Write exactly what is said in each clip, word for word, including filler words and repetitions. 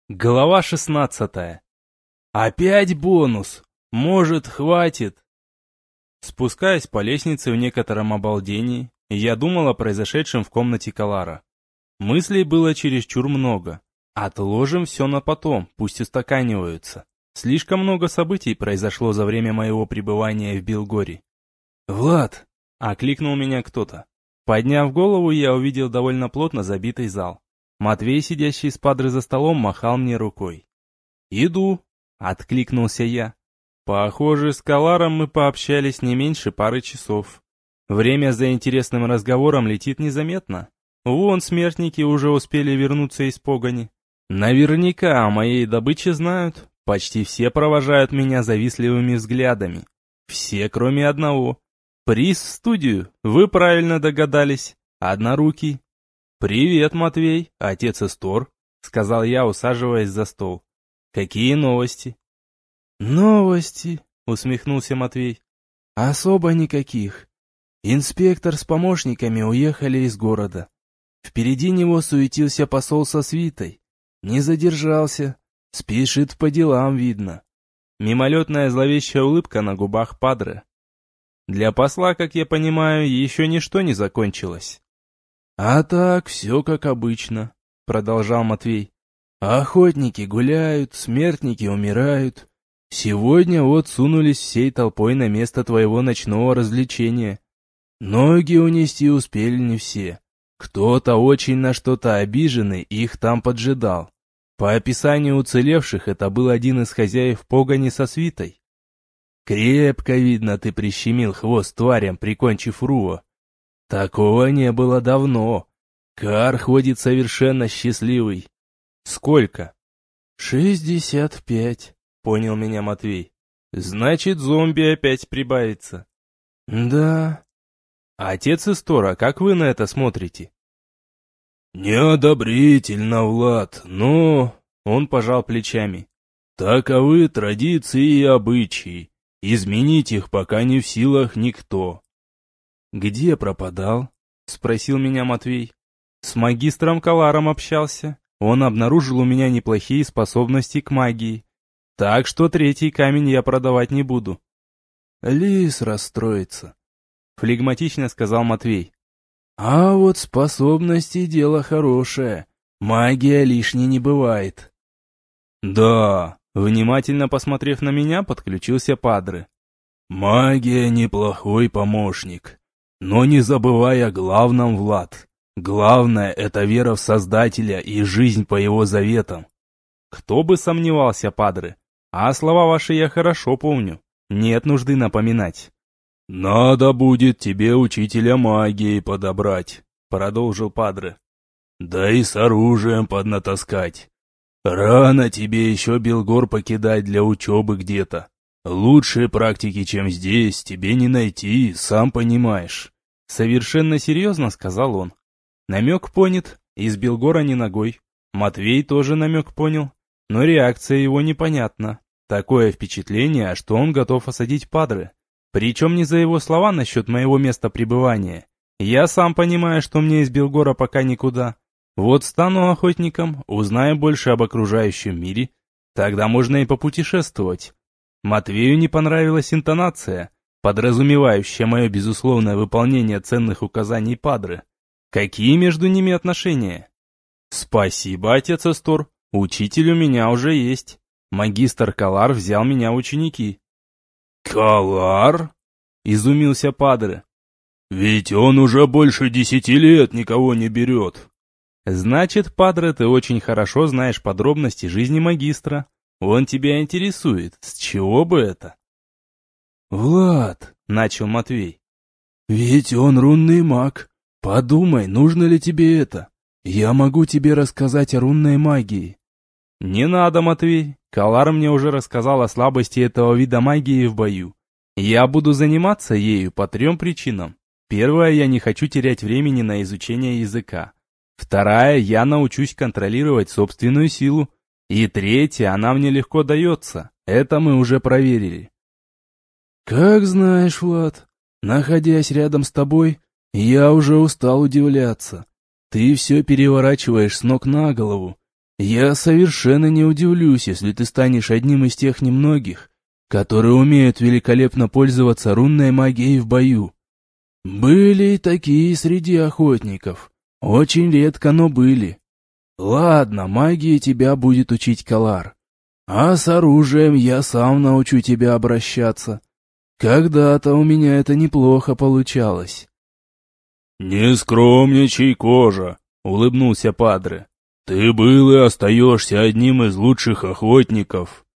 Глава шестнадцатая. Опять бонус. Может, хватит. Спускаясь по лестнице в некотором обалдении, я думал о произошедшем в комнате Калара. Мыслей было чересчур много. Отложим все на потом, пусть устаканиваются. Слишком много событий произошло за время моего пребывания в Белгоре. «Влад!» — окликнул меня кто-то. Подняв голову, я увидел довольно плотно забитый зал. Матвей, сидящий с падры за столом, махал мне рукой. «Иду», — откликнулся я. Похоже, с Каларом мы пообщались не меньше пары часов. Время за интересным разговором летит незаметно. Вон смертники уже успели вернуться из погони. Наверняка о моей добыче знают. Почти все провожают меня завистливыми взглядами. Все, кроме одного. Приз в студию, вы правильно догадались. Однорукий. «Привет, Матвей, отец Эстор», — сказал я, усаживаясь за стол. «Какие новости?» «Новости», — усмехнулся Матвей. «Особо никаких. Инспектор с помощниками уехали из города. Впереди него суетился посол со свитой. Не задержался. Спешит по делам, видно». Мимолетная зловещая улыбка на губах Падре. Для посла, как я понимаю, еще ничто не закончилось. «А так, все как обычно», — продолжал Матвей. «Охотники гуляют, смертники умирают. Сегодня вот сунулись всей толпой на место твоего ночного развлечения. Ноги унести успели не все. Кто-то очень на что-то обиженный их там поджидал. По описанию уцелевших, это был один из хозяев погони со свитой. Крепко, видно, ты прищемил хвост тварям, прикончив Руо. Такого не было давно. Кар ходит совершенно счастливый». «Сколько?» «Шестьдесят пять», — понял меня Матвей. «Значит, зомби опять прибавится». «Да». «Отец Истора, как вы на это смотрите?» «Неодобрительно, Влад, но...» Он пожал плечами. «Таковы традиции и обычаи. Изменить их пока не в силах никто». «Где пропадал?» — спросил меня Матвей. «С магистром Каларом общался. Он обнаружил у меня неплохие способности к магии. Так что третий камень я продавать не буду». «Лис расстроится», — флегматично сказал Матвей. «А вот способности — дело хорошее. Магия лишней не бывает». «Да», — внимательно посмотрев на меня, подключился Падре. «Магия — неплохой помощник. Но не забывай о главном, Влад. Главное — это вера в Создателя и жизнь по его заветам». «Кто бы сомневался, Падре. А слова ваши я хорошо помню. Нет нужды напоминать». «Надо будет тебе учителя магии подобрать», — продолжил Падре. «Да и с оружием поднатаскать. Рано тебе еще Белгор покидать для учебы где-то. Лучшие практики, чем здесь, тебе не найти, сам понимаешь». «Совершенно серьезно», — сказал он. Намек понят, из Белгора не ногой. Матвей тоже намек понял, но реакция его непонятна. Такое впечатление, что он готов осадить Падре. Причем не за его слова насчет моего места пребывания. Я сам понимаю, что мне из Белгора пока никуда. Вот стану охотником, узнаю больше об окружающем мире, тогда можно и попутешествовать. Матвею не понравилась интонация, подразумевающая мое безусловное выполнение ценных указаний Падре. Какие между ними отношения? «Спасибо, отец Эстор, учитель у меня уже есть. Магистр Калар взял меня в ученики». «Калар?» — изумился Падре. «Ведь он уже больше десяти лет никого не берет». «Значит, Падре, ты очень хорошо знаешь подробности жизни магистра. Он тебя интересует. С чего бы это?» «Влад», — начал Матвей. «Ведь он рунный маг. Подумай, нужно ли тебе это? Я могу тебе рассказать о рунной магии». «Не надо, Матвей. Калар мне уже рассказал о слабости этого вида магии в бою. Я буду заниматься ею по трем причинам. Первая, я не хочу терять времени на изучение языка. Вторая, я научусь контролировать собственную силу. И третья, она мне легко дается. Это мы уже проверили». «Как знаешь, Влад, находясь рядом с тобой, я уже устал удивляться. Ты все переворачиваешь с ног на голову. Я совершенно не удивлюсь, если ты станешь одним из тех немногих, которые умеют великолепно пользоваться рунной магией в бою. Были и такие среди охотников. Очень редко, но были. Ладно, магии тебя будет учить Калар. А с оружием я сам научу тебя обращаться. Когда-то у меня это неплохо получалось. «Не скромничай, Кожа», — улыбнулся Падре. «Ты был и остаешься одним из лучших охотников».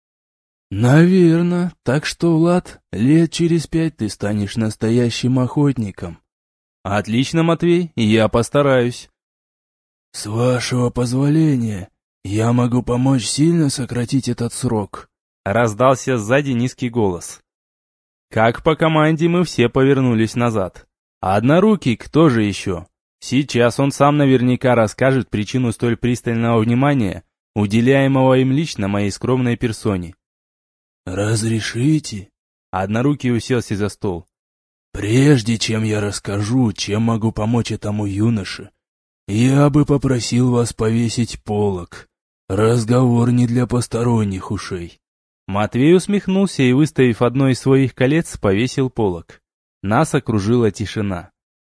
«Наверно, так что, Влад, лет через пять ты станешь настоящим охотником». «Отлично, Матвей, я постараюсь». «С вашего позволения, я могу помочь сильно сократить этот срок», — раздался сзади низкий голос. Как по команде мы все повернулись назад. А однорукий кто же еще? Сейчас он сам наверняка расскажет причину столь пристального внимания, уделяемого им лично моей скромной персоне. «Разрешите?» Однорукий уселся за стол. «Прежде чем я расскажу, чем могу помочь этому юноше, я бы попросил вас повесить полог. Разговор не для посторонних ушей». Матвей усмехнулся и, выставив одно из своих колец, повесил полог. Нас окружила тишина.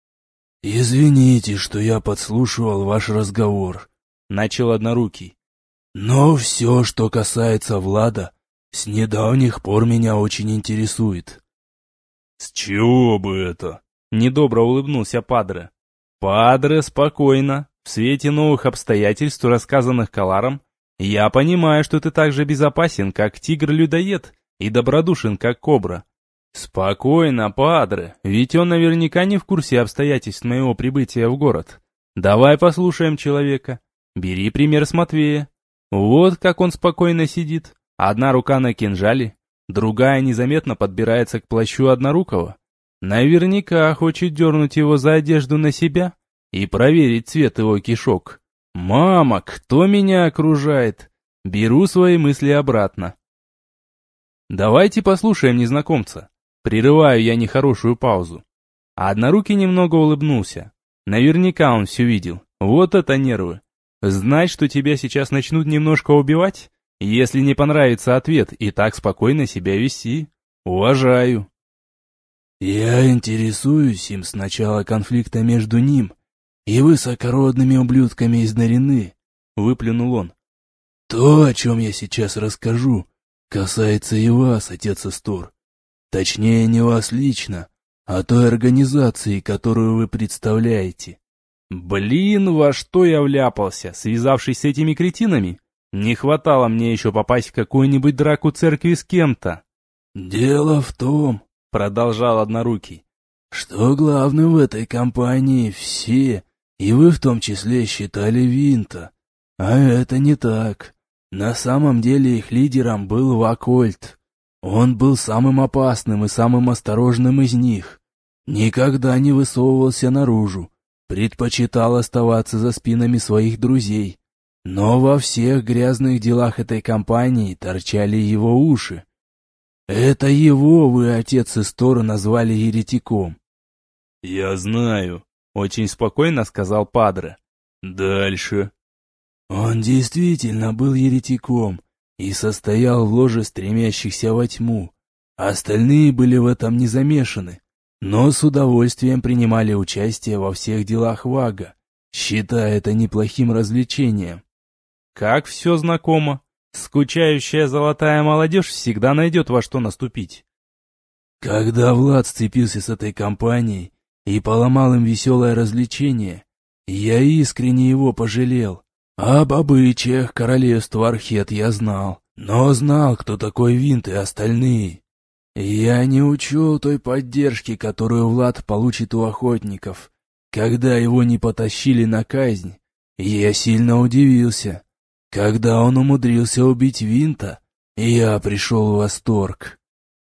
«Извините, что я подслушивал ваш разговор», — начал Однорукий. «Но все, что касается Влада, с недавних пор меня очень интересует». «С чего бы это?» — недобро улыбнулся Падре. «Падре, спокойно. В свете новых обстоятельств, рассказанных Каларом, я понимаю, что ты так же безопасен, как тигр-людоед, и добродушен, как кобра. Спокойно, Падре, ведь он наверняка не в курсе обстоятельств моего прибытия в город. Давай послушаем человека. Бери пример с Матвея. Вот как он спокойно сидит. Одна рука на кинжале, другая незаметно подбирается к плащу Однорукого. Наверняка хочет дернуть его за одежду на себя и проверить цвет его кишок. «Мама, кто меня окружает?» Беру свои мысли обратно. Давайте послушаем незнакомца. Прерываю я нехорошую паузу. А Однорукий немного улыбнулся. Наверняка он все видел. Вот это нервы. Знать, что тебя сейчас начнут немножко убивать? Если не понравится ответ, и так спокойно себя вести. Уважаю. «Я интересуюсь им с начала конфликта между ним и высокородными ублюдками из Нарины», — выплюнул он. «То, о чем я сейчас расскажу, касается и вас, отец Истор. Точнее, не вас лично, а той организации, которую вы представляете». Блин, во что я вляпался, связавшись с этими кретинами? Не хватало мне еще попасть в какую-нибудь драку церкви с кем-то. «Дело в том, — продолжал Однорукий, — что главным в этой компании все, и вы в том числе, считали Винта. А это не так. На самом деле их лидером был Вакольт. Он был самым опасным и самым осторожным из них. Никогда не высовывался наружу, предпочитал оставаться за спинами своих друзей. Но во всех грязных делах этой компании торчали его уши. Это его вы, отец Истора, назвали еретиком. «Я знаю», — очень спокойно сказал Падре. «Дальше». Он действительно был еретиком и состоял в ложе стремящихся во тьму. Остальные были в этом не замешаны, но с удовольствием принимали участие во всех делах Вага, считая это неплохим развлечением. Как все знакомо. Скучающая золотая молодежь всегда найдет во что наступить. Когда Влад сцепился с этой компанией и поломал им веселое развлечение, я искренне его пожалел. Об обычаях королевства Архет я знал, но знал, кто такой Винт и остальные. Я не учел той поддержки, которую Влад получит у охотников, когда его не потащили на казнь. Я сильно удивился. Когда он умудрился убить Винта, я пришел в восторг.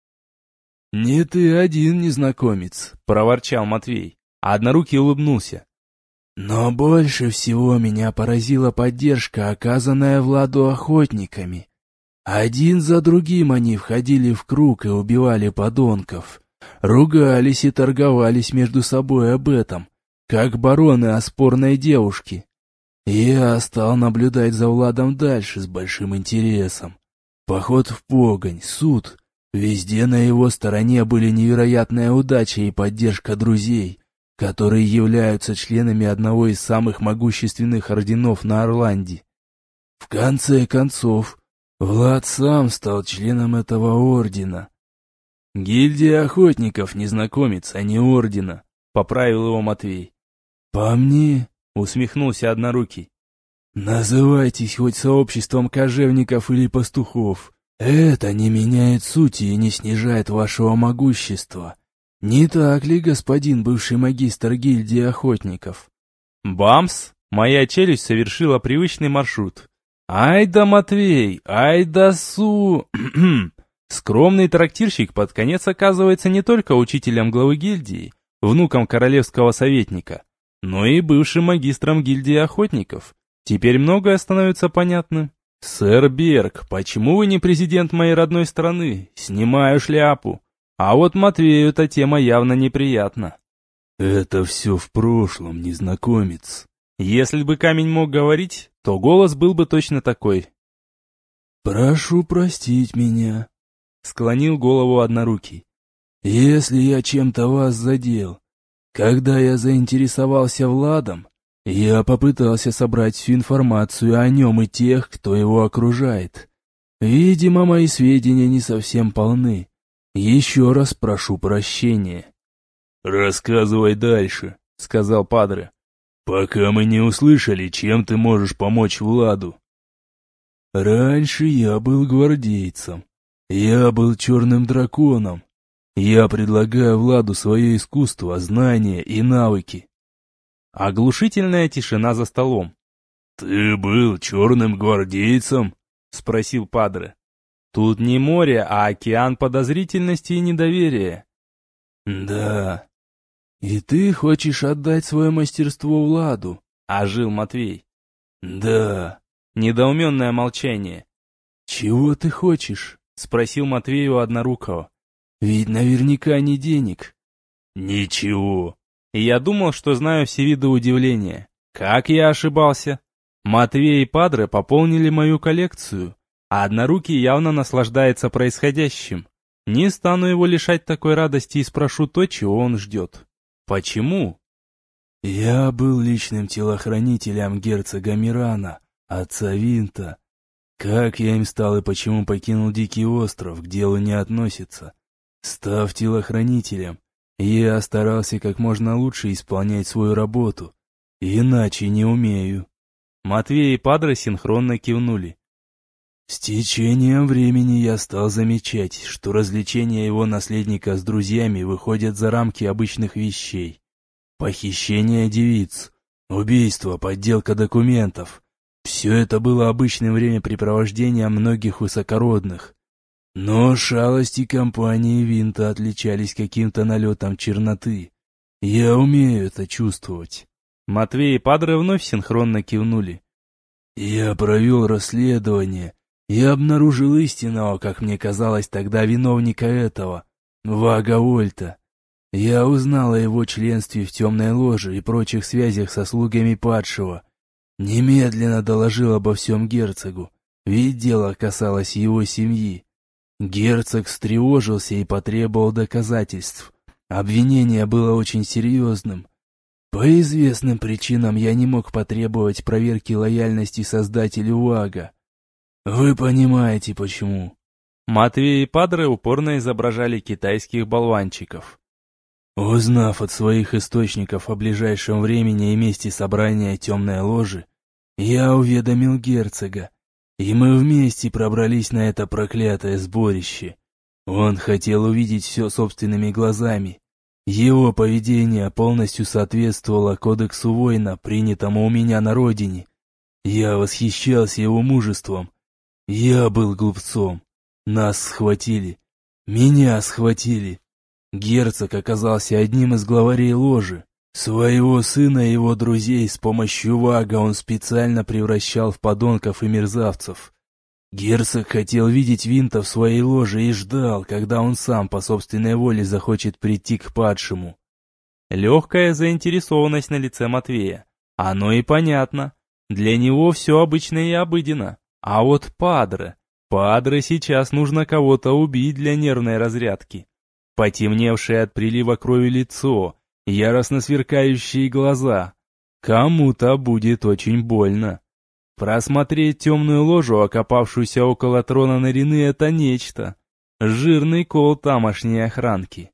«Не ты один, незнакомец», — проворчал Матвей, а Однорукий улыбнулся. Но больше всего меня поразила поддержка, оказанная Владу охотниками. Один за другим они входили в круг и убивали подонков, ругались и торговались между собой об этом, как бароны о спорной девушке. Я стал наблюдать за Владом дальше с большим интересом. Поход в погонь, суд. Везде на его стороне были невероятная удача и поддержка друзей, которые являются членами одного из самых могущественных орденов на Орланде. В конце концов, Влад сам стал членом этого ордена. «Гильдия охотников, незнакомец, а не ордена», — поправил его Матвей. «По мне», — усмехнулся Однорукий, — «называйтесь хоть сообществом кожевников или пастухов. Это не меняет сути и не снижает вашего могущества. Не так ли, господин бывший магистр гильдии охотников?» Бамс! Моя челюсть совершила привычный маршрут. «Ай да Матвей! Ай да Су!» Скромный трактирщик под конец оказывается не только учителем главы гильдии, внуком королевского советника, но и бывшим магистром гильдии охотников. Теперь многое становится понятным. «Сэр Берг, почему вы не президент моей родной страны? Снимаю шляпу. А вот Матвею эта тема явно неприятна». «Это все в прошлом, незнакомец». Если бы камень мог говорить, то голос был бы точно такой. «Прошу простить меня», — склонил голову Однорукий. «Если я чем-то вас задел. Когда я заинтересовался Владом, я попытался собрать всю информацию о нем и тех, кто его окружает. Видимо, мои сведения не совсем полны. Еще раз прошу прощения». «Рассказывай дальше», — сказал Падре, «пока мы не услышали, чем ты можешь помочь Владу». «Раньше я был гвардейцем. Я был черным драконом. Я предлагаю Владу свое искусство, знания и навыки». Оглушительная тишина за столом. «Ты был черным гвардейцем?» — спросил Падре. Тут не море, а океан подозрительности и недоверия. «Да. И ты хочешь отдать свое мастерство Владу?» — ожил Матвей. «Да». Недоуменное молчание. «Чего ты хочешь?» — спросил Матвей у Однорукого. «Ведь наверняка не денег». «Ничего». И я думал, что знаю все виды удивления. Как я ошибался. Матвей и Падре пополнили мою коллекцию, а Однорукий явно наслаждается происходящим. Не стану его лишать такой радости и спрошу то, чего он ждет. Почему? «Я был личным телохранителем герцога Мирана, отца Винта. Как я им стал и почему покинул Дикий остров, к делу не относится. Став телохранителем, я старался как можно лучше исполнять свою работу, иначе не умею». Матвей и Падре синхронно кивнули. С течением времени я стал замечать, что развлечения его наследника с друзьями выходят за рамки обычных вещей. Похищение девиц, убийство, подделка документов. Все это было обычным времяпрепровождением многих высокородных. Но шалости компании Винта отличались каким-то налетом черноты. Я умею это чувствовать. Матвей и Падре вновь синхронно кивнули. Я провел расследование и обнаружил истинного, как мне казалось тогда, виновника этого, Вага Вольта. Я узнал о его членстве в темной ложе и прочих связях со слугами падшего. Немедленно доложил обо всем герцогу, ведь дело касалось его семьи. Герцог встревожился и потребовал доказательств. Обвинение было очень серьезным. По известным причинам я не мог потребовать проверки лояльности создателю Вага. Вы понимаете, почему. Матвей и Падре упорно изображали китайских болванчиков. Узнав от своих источников о ближайшем времени и месте собрания темной ложи, я уведомил герцога, и мы вместе пробрались на это проклятое сборище. Он хотел увидеть все собственными глазами. Его поведение полностью соответствовало кодексу воина, принятому у меня на родине. Я восхищался его мужеством. Я был глупцом. Нас схватили. Меня схватили. Герцог оказался одним из главарей ложи. Своего сына и его друзей с помощью Вага он специально превращал в подонков и мерзавцев. Герцог хотел видеть Винта в своей ложе и ждал, когда он сам по собственной воле захочет прийти к падшему. Легкая заинтересованность на лице Матвея. Оно и понятно. Для него все обычно и обыденно. А вот Падре... Падре сейчас нужно кого-то убить для нервной разрядки. Потемневшее от прилива крови лицо, яростно сверкающие глаза. Кому-то будет очень больно. Просмотреть темную ложу, окопавшуюся около трона Нарины, это нечто. Жирный кол тамошней охранки.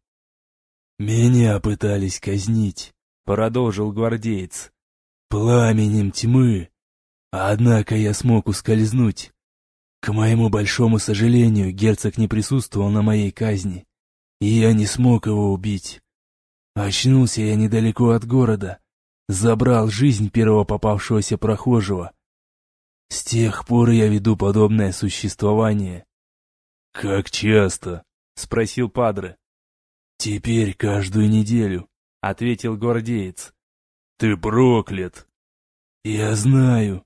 «Меня пытались казнить», — продолжил гвардеец, — «пламенем тьмы. Однако я смог ускользнуть. К моему большому сожалению, герцог не присутствовал на моей казни, и я не смог его убить. Очнулся я недалеко от города, забрал жизнь первого попавшегося прохожего. С тех пор я веду подобное существование». «Как часто?» — спросил Падре. «Теперь каждую неделю», — ответил гвардеец. «Ты проклят!» «Я знаю».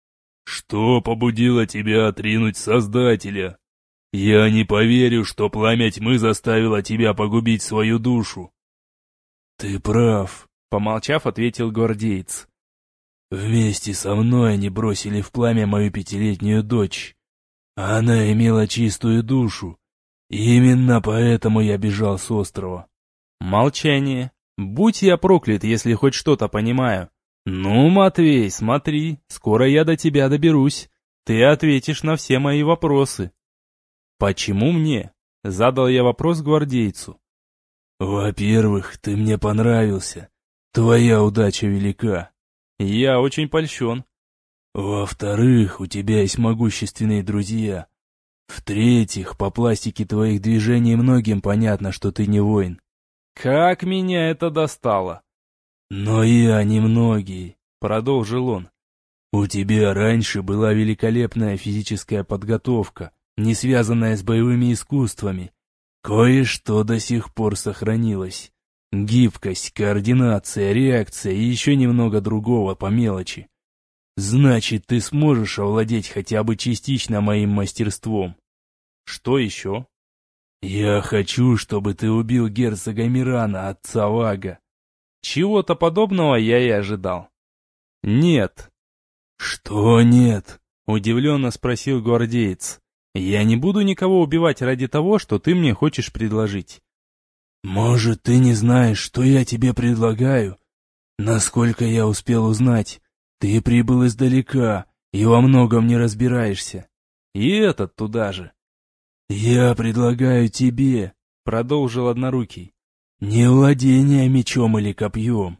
«Что побудило тебя отринуть Создателя? Я не поверю, что пламя тьмы заставило тебя погубить свою душу». «Ты прав», — помолчав, ответил гвардеец. «Вместе со мной они бросили в пламя мою пятилетнюю дочь. Она имела чистую душу, и именно поэтому я бежал с острова». Молчание. Будь я проклят, если хоть что-то понимаю. «Ну, Матвей, смотри, скоро я до тебя доберусь. Ты ответишь на все мои вопросы». «Почему мне?» — задал я вопрос гвардейцу. «Во-первых, ты мне понравился. Твоя удача велика». «Я очень польщен». «Во-вторых, у тебя есть могущественные друзья. В-третьих, по пластике твоих движений многим понятно, что ты не воин». «Как меня это достало!» «Но я немногие», — продолжил он. «У тебя раньше была великолепная физическая подготовка, не связанная с боевыми искусствами. Кое-что до сих пор сохранилось. Гибкость, координация, реакция и еще немного другого по мелочи. Значит, ты сможешь овладеть хотя бы частично моим мастерством». «Что еще?» «Я хочу, чтобы ты убил герцога Мирана, отца Вага». Чего-то подобного я и ожидал. «Нет». «Что нет?» — удивленно спросил гвардеец. «Я не буду никого убивать ради того, что ты мне хочешь предложить». «Может, ты не знаешь, что я тебе предлагаю? Насколько я успел узнать, ты прибыл издалека и во многом не разбираешься». «И этот туда же». «Я предлагаю тебе», — продолжил Однорукий, — «не владение мечом или копьем.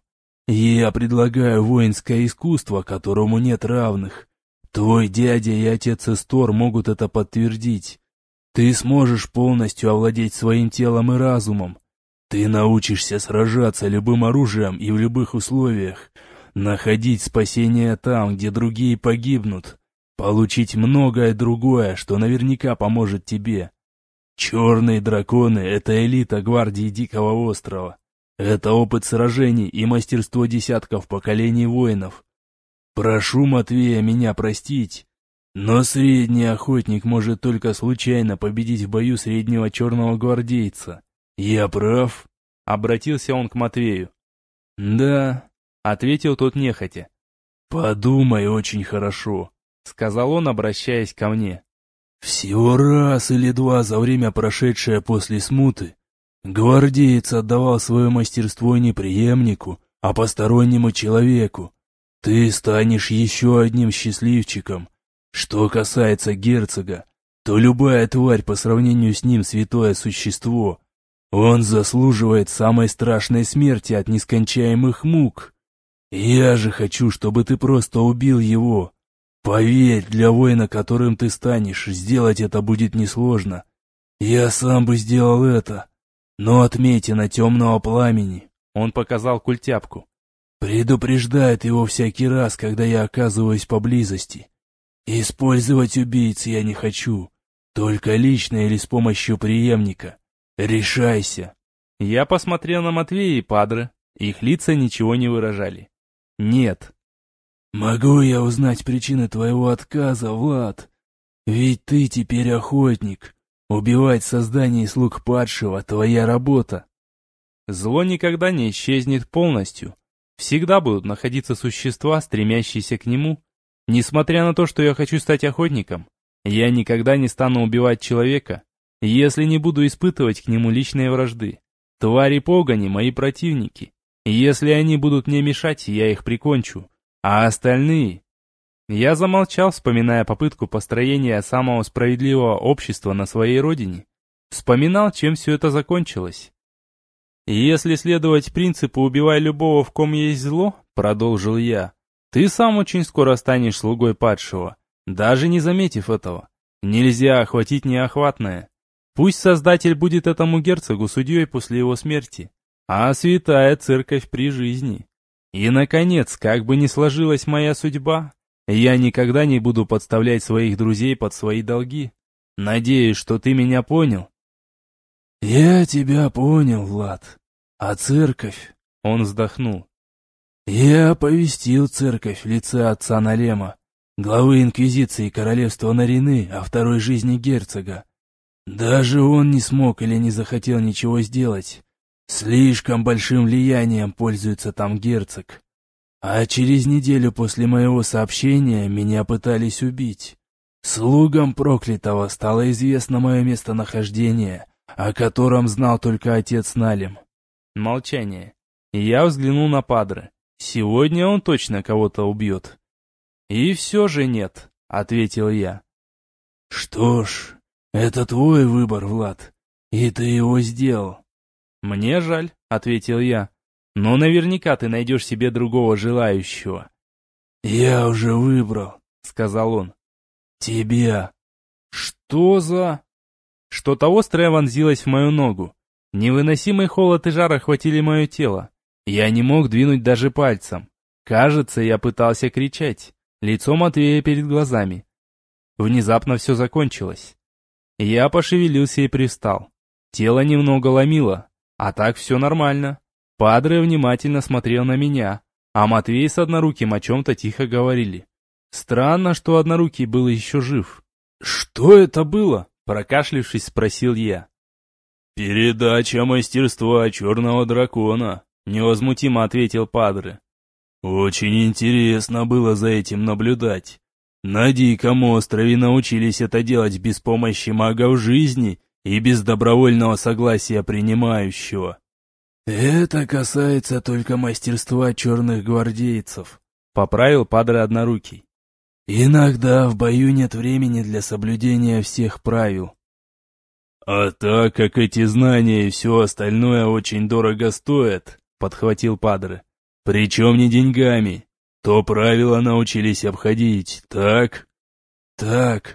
Я предлагаю воинское искусство, которому нет равных. Твой дядя и отец Эстор могут это подтвердить. Ты сможешь полностью овладеть своим телом и разумом. Ты научишься сражаться любым оружием и в любых условиях, находить спасение там, где другие погибнут, получить многое другое, что наверняка поможет тебе. Черные драконы — это элита гвардии Дикого острова. Это опыт сражений и мастерство десятков поколений воинов. Прошу Матвея меня простить, но средний охотник может только случайно победить в бою среднего черного гвардейца. Я прав?» — обратился он к Матвею. «Да», — ответил тот нехотя. «Подумай очень хорошо», — сказал он, обращаясь ко мне. «Всего раз или два за время, прошедшее после смуты, гвардеец отдавал свое мастерство не преемнику, а постороннему человеку. Ты станешь еще одним счастливчиком. Что касается герцога, то любая тварь по сравнению с ним святое существо. Он заслуживает самой страшной смерти от нескончаемых мук. Я же хочу, чтобы ты просто убил его. Поверь, для воина, которым ты станешь, сделать это будет несложно. Я сам бы сделал это. Но отметина темного пламени», — он показал культяпку, — «предупреждает его всякий раз, когда я оказываюсь поблизости. Использовать убийц я не хочу, только лично или с помощью преемника. Решайся». Я посмотрел на Матвея и Падре, их лица ничего не выражали. «Нет». «Могу я узнать причины твоего отказа, Влад? Ведь ты теперь охотник. Убивать создание и слуг падшего — твоя работа». Зло никогда не исчезнет полностью. Всегда будут находиться существа, стремящиеся к нему, Несмотря на то, что я хочу стать охотником, я никогда не стану убивать человека, если не буду испытывать к нему личные вражды. Твари погони — мои противники. Если они будут мне мешать, я их прикончу. А остальные... Я замолчал, вспоминая попытку построения самого справедливого общества на своей родине. Вспоминал, чем все это закончилось. «Если следовать принципу «убивай любого, в ком есть зло», — продолжил я, — ты сам очень скоро станешь слугой падшего, даже не заметив этого. Нельзя охватить неохватное. Пусть Создатель будет этому герцогу судьей после его смерти, а святая церковь при жизни. И, наконец, как бы ни сложилась моя судьба, я никогда не буду подставлять своих друзей под свои долги. Надеюсь, что ты меня понял». «Я тебя понял, Влад. А церковь?» Он вздохнул. «Я оповестил церковь в лице отца Налема, главы инквизиции королевства Нарины, о второй жизни герцога. Даже он не смог или не захотел ничего сделать. Слишком большим влиянием пользуется там герцог. А через неделю после моего сообщения меня пытались убить. Слугам проклятого стало известно мое местонахождение, о котором знал только отец Налем». Молчание. Я взглянул на Падре. Сегодня он точно кого-то убьет. «И все же нет», — ответил я. «Что ж, это твой выбор, Влад, и ты его сделал». «Мне жаль», — ответил я. «Но наверняка ты найдешь себе другого желающего». «Я уже выбрал», — сказал он. «Тебя». «Что за...» Что-то острое вонзилось в мою ногу. Невыносимый холод и жар охватили мое тело. Я не мог двинуть даже пальцем. Кажется, я пытался кричать. Лицо Матвея перед глазами. Внезапно все закончилось. Я пошевелился и привстал. Тело немного ломило, а так все нормально. Падре внимательно смотрел на меня, а Матвей с Одноруким о чем-то тихо говорили. Странно, что Однорукий был еще жив. «Что это было?» — прокашлявшись, спросил я. «Передача мастерства черного дракона», — невозмутимо ответил Падре. «Очень интересно было за этим наблюдать. На Диком острове научились это делать без помощи магов жизни и без добровольного согласия принимающего». «Это касается только мастерства черных гвардейцев», — поправил Падре Однорукий. «Иногда в бою нет времени для соблюдения всех правил». «А так как эти знания и все остальное очень дорого стоят», — подхватил Падре, — «причем не деньгами, то правила научились обходить, так?» «Так».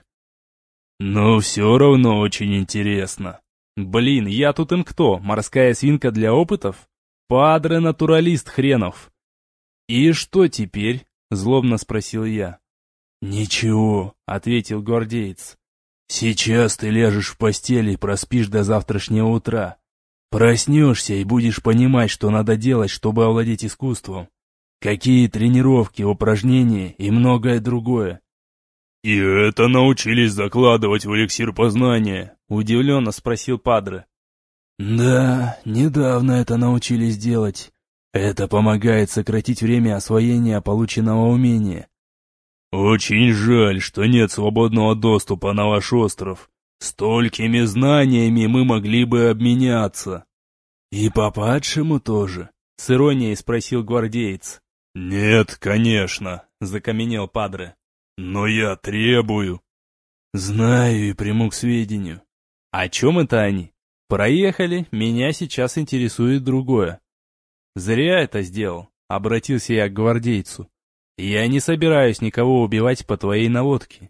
«Но все равно очень интересно». «Блин, я тут им кто, морская свинка для опытов? Падре натуралист хренов». «И что теперь?» — злобно спросил я. «Ничего», — ответил гвардеец. «Сейчас ты ляжешь в постель и проспишь до завтрашнего утра. Проснешься и будешь понимать, что надо делать, чтобы овладеть искусством. Какие тренировки, упражнения и многое другое». «И это научились закладывать в эликсир познания?» — удивленно спросил Падре. «Да, недавно это научились делать. Это помогает сократить время освоения полученного умения». «Очень жаль, что нет свободного доступа на ваш остров. Столькими знаниями мы могли бы обменяться». «И по падшему тоже?» — с иронией спросил гвардеец. «Нет, конечно», — закаменел Падре. «Но я требую». «Знаю и приму к сведению». «О чем это они?» «Проехали, меня сейчас интересует другое». «Зря это сделал», — обратился я к гвардейцу. «Я не собираюсь никого убивать по твоей наводке».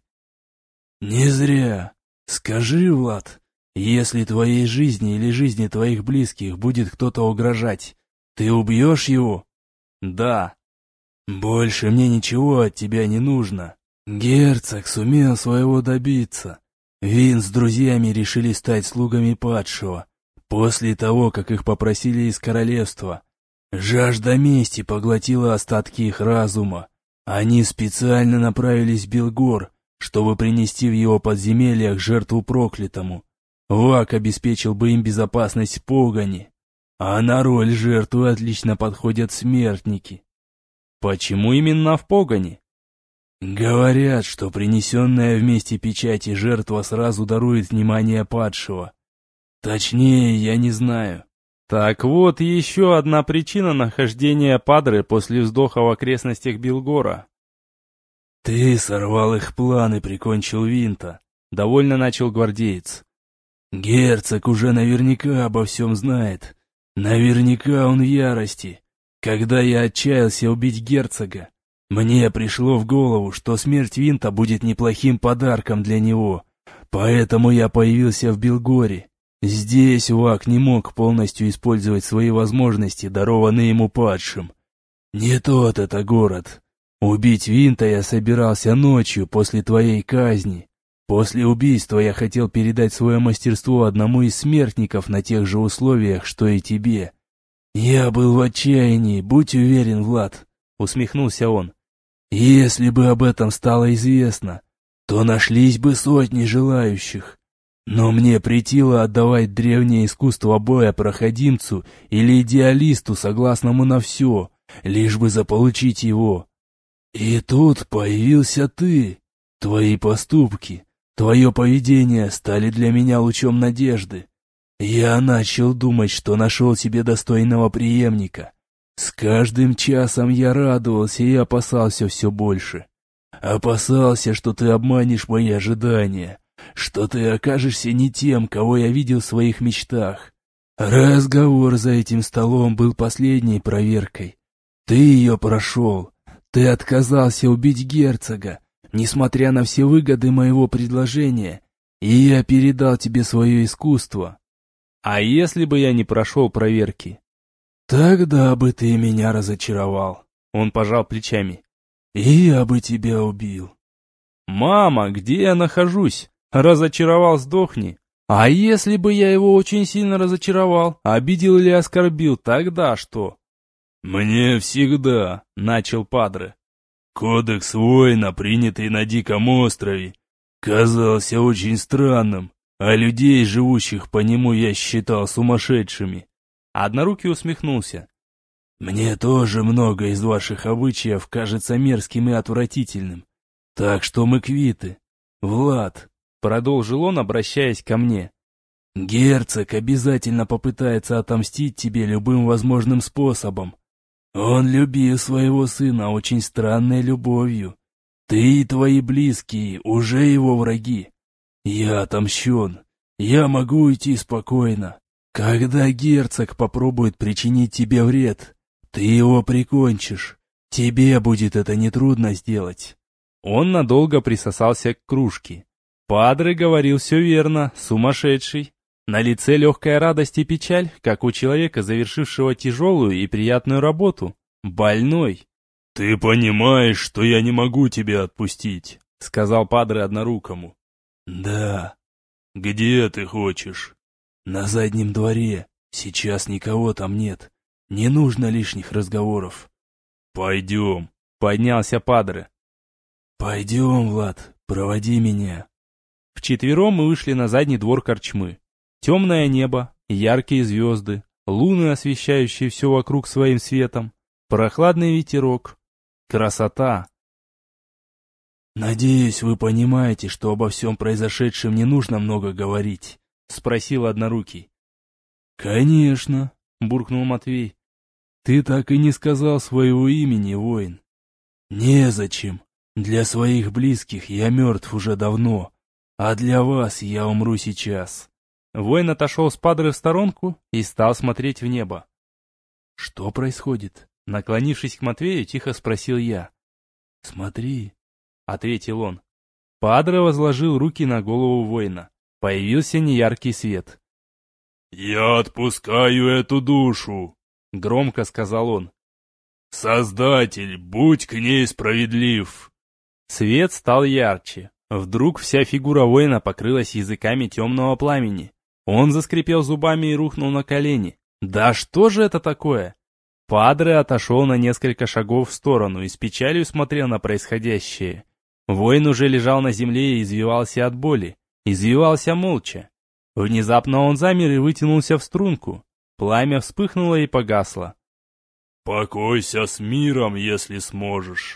«Не зря. Скажи, Влад, если твоей жизни или жизни твоих близких будет кто-то угрожать, ты убьешь его?» «Да». «Больше мне ничего от тебя не нужно. Герцог сумел своего добиться. Вин с друзьями решили стать слугами падшего, после того, как их попросили из королевства. Жажда мести поглотила остатки их разума. Они специально направились в Белгор, чтобы принести в его подземельях жертву проклятому. Вак обеспечил бы им безопасность в погоне, а на роль жертвы отлично подходят смертники». «Почему именно в погоне?» Говорят, что принесенная вместе печать и жертва сразу дарует внимание падшего. Точнее, я не знаю. Так вот, еще одна причина нахождения Падре после вздоха в окрестностях Билгора. Ты сорвал их план и прикончил Винта, довольно начал гвардеец. Герцог уже наверняка обо всем знает. Наверняка он в ярости. Когда я отчаялся убить герцога, мне пришло в голову, что смерть Винта будет неплохим подарком для него. Поэтому я появился в Билгоре. Здесь Вак не мог полностью использовать свои возможности, дарованные ему падшим. Не тот это город. Убить Винта я собирался ночью после твоей казни. После убийства я хотел передать свое мастерство одному из смертников на тех же условиях, что и тебе. Я был в отчаянии, будь уверен, Влад, усмехнулся он. Если бы об этом стало известно, то нашлись бы сотни желающих. Но мне претило отдавать древнее искусство боя проходимцу или идеалисту, согласному на все, лишь бы заполучить его. И тут появился ты. Твои поступки, твое поведение стали для меня лучом надежды. Я начал думать, что нашел себе достойного преемника. С каждым часом я радовался и опасался все больше. Опасался, что ты обманешь мои ожидания, что ты окажешься не тем, кого я видел в своих мечтах. Разговор за этим столом был последней проверкой. Ты ее прошел. Ты отказался убить герцога, несмотря на все выгоды моего предложения, и я передал тебе свое искусство. А если бы я не прошел проверки? Тогда бы ты меня разочаровал. Он пожал плечами. И я бы тебя убил. Мама, где я нахожусь? Разочаровал, сдохни. А если бы я его очень сильно разочаровал, обидел или оскорбил, тогда что? Мне всегда, начал Падре. Кодекс воина, принятый на Диком острове, казался очень странным, а людей, живущих по нему, я считал сумасшедшими. Однорукий усмехнулся. Мне тоже многое из ваших обычаев кажется мерзким и отвратительным. Так что мы квиты. Влад, продолжил он, обращаясь ко мне. Герцог обязательно попытается отомстить тебе любым возможным способом. Он любил своего сына очень странной любовью. Ты и твои близкие уже его враги. Я отомщен. Я могу уйти спокойно. Когда герцог попробует причинить тебе вред, ты его прикончишь. Тебе будет это нетрудно сделать. Он надолго присосался к кружке. Падре говорил все верно, сумасшедший. На лице легкая радость и печаль, как у человека, завершившего тяжелую и приятную работу. Больной. «Ты понимаешь, что я не могу тебя отпустить», — сказал Падре однорукому. «Да». «Где ты хочешь?» «На заднем дворе. Сейчас никого там нет. Не нужно лишних разговоров». «Пойдем», — поднялся Падре. «Пойдем, Влад, проводи меня». Вчетвером мы вышли на задний двор корчмы. Темное небо, яркие звезды, луны, освещающие все вокруг своим светом, прохладный ветерок. Красота! «Надеюсь, вы понимаете, что обо всем произошедшем не нужно много говорить?» — спросил однорукий. «Конечно», — буркнул Матвей. «Ты так и не сказал своего имени, воин». «Незачем. Для своих близких я мертв уже давно, а для вас я умру сейчас». Воин отошел с Падре в сторонку и стал смотреть в небо. «Что происходит?» Наклонившись к Матвею, тихо спросил я. «Смотри», — ответил он. Падре возложил руки на голову воина. Появился неяркий свет. «Я отпускаю эту душу», — громко сказал он. «Создатель, будь к ней справедлив». Свет стал ярче. Вдруг вся фигура воина покрылась языками темного пламени. Он заскрипел зубами и рухнул на колени. «Да что же это такое?» Падре отошел на несколько шагов в сторону и с печалью смотрел на происходящее. Воин уже лежал на земле и извивался от боли. Извивался молча. Внезапно он замер и вытянулся в струнку. Пламя вспыхнуло и погасло. «Покойся с миром, если сможешь».